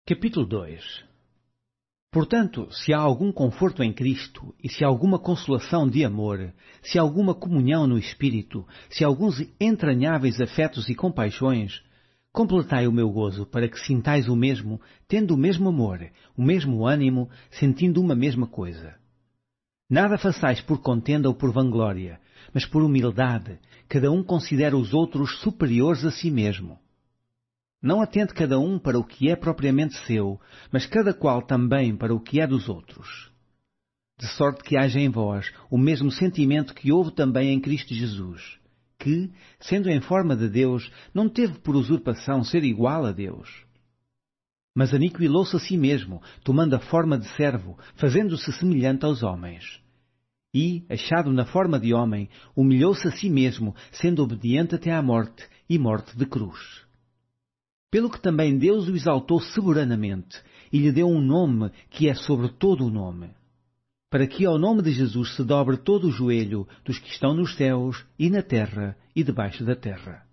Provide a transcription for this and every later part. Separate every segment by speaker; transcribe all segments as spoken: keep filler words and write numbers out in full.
Speaker 1: Capítulo dois. Portanto, se há algum conforto em Cristo, e se há alguma consolação de amor, se há alguma comunhão no Espírito, se há alguns entranháveis afetos e compaixões, completai o meu gozo, para que sintais o mesmo, tendo o mesmo amor, o mesmo ânimo, sentindo uma mesma coisa. Nada façais por contenda ou por vanglória, mas por humildade, cada um considera os outros superiores a si mesmo. Não atente cada um para o que é propriamente seu, mas cada qual também para o que é dos outros. De sorte que haja em vós o mesmo sentimento que houve também em Cristo Jesus, que, sendo em forma de Deus, não teve por usurpação ser igual a Deus. Mas aniquilou-se a si mesmo, tomando a forma de servo, fazendo-se semelhante aos homens. E, achado na forma de homem, humilhou-se a si mesmo, sendo obediente até à morte, e morte de cruz. Pelo que também Deus o exaltou soberanamente, e lhe deu um nome que é sobre todo o nome, para que ao nome de Jesus se dobre todo o joelho dos que estão nos céus, e na terra, e debaixo da terra.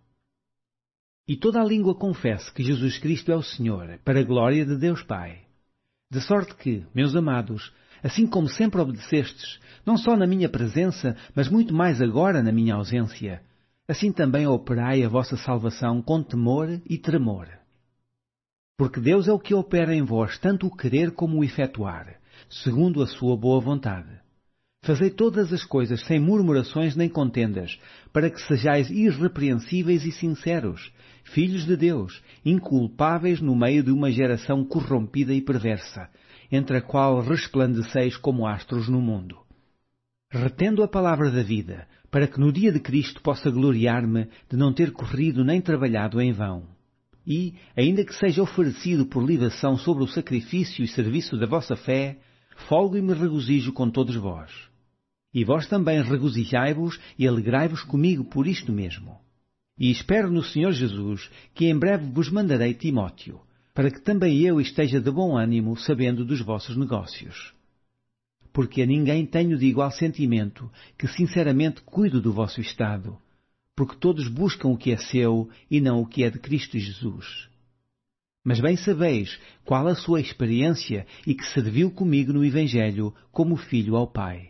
Speaker 1: E toda a língua confesse que Jesus Cristo é o Senhor, para a glória de Deus Pai. De sorte que, meus amados, assim como sempre obedecestes, não só na minha presença, mas muito mais agora na minha ausência, assim também operai a vossa salvação com temor e tremor. Porque Deus é o que opera em vós tanto o querer como o efetuar, segundo a sua boa vontade. Fazei todas as coisas sem murmurações nem contendas, para que sejais irrepreensíveis e sinceros, filhos de Deus, inculpáveis no meio de uma geração corrompida e perversa, entre a qual resplandeceis como astros no mundo. Retendo a palavra da vida, para que no dia de Cristo possa gloriar-me de não ter corrido nem trabalhado em vão. E, ainda que seja oferecido por libação sobre o sacrifício e serviço da vossa fé, folgo e me regozijo com todos vós. E vós também regozijai-vos e alegrai-vos comigo por isto mesmo. E espero no Senhor Jesus que em breve vos mandarei Timóteo, para que também eu esteja de bom ânimo sabendo dos vossos negócios. Porque a ninguém tenho de igual sentimento, que sinceramente cuido do vosso estado, porque todos buscam o que é seu e não o que é de Cristo Jesus. Mas bem sabeis qual a sua experiência e que serviu comigo no Evangelho como filho ao Pai.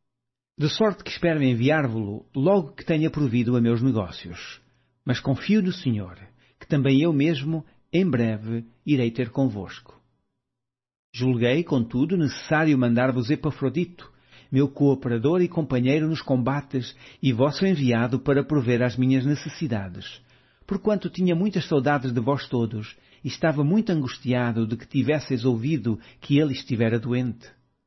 Speaker 1: De sorte que espero enviar-vos-lo logo que tenha provido a meus negócios. Mas confio no Senhor, que também eu mesmo, em breve, irei ter convosco. Julguei, contudo, necessário mandar-vos Epafrodito, meu cooperador e companheiro nos combates, e vosso enviado para prover às minhas necessidades, porquanto tinha muitas saudades de vós todos, e estava muito angustiado de que tivesseis ouvido que ele estivera doente.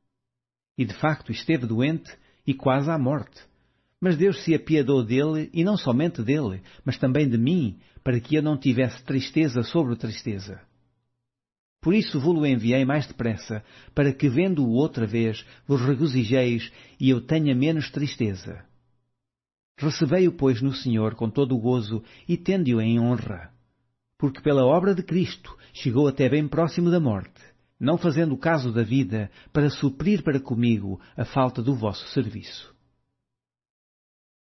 Speaker 1: E de facto esteve doente, e quase à morte. Mas Deus se apiedou dele, e não somente dele, mas também de mim, para que eu não tivesse tristeza sobre tristeza. Por isso vos-lo enviei mais depressa, para que, vendo-o outra vez, vos regozijeis e eu tenha menos tristeza. Recebei-o, pois, no Senhor com todo o gozo e tende-o em honra. Porque pela obra de Cristo chegou até bem próximo da morte, não fazendo caso da vida, para suprir para comigo a falta do vosso serviço.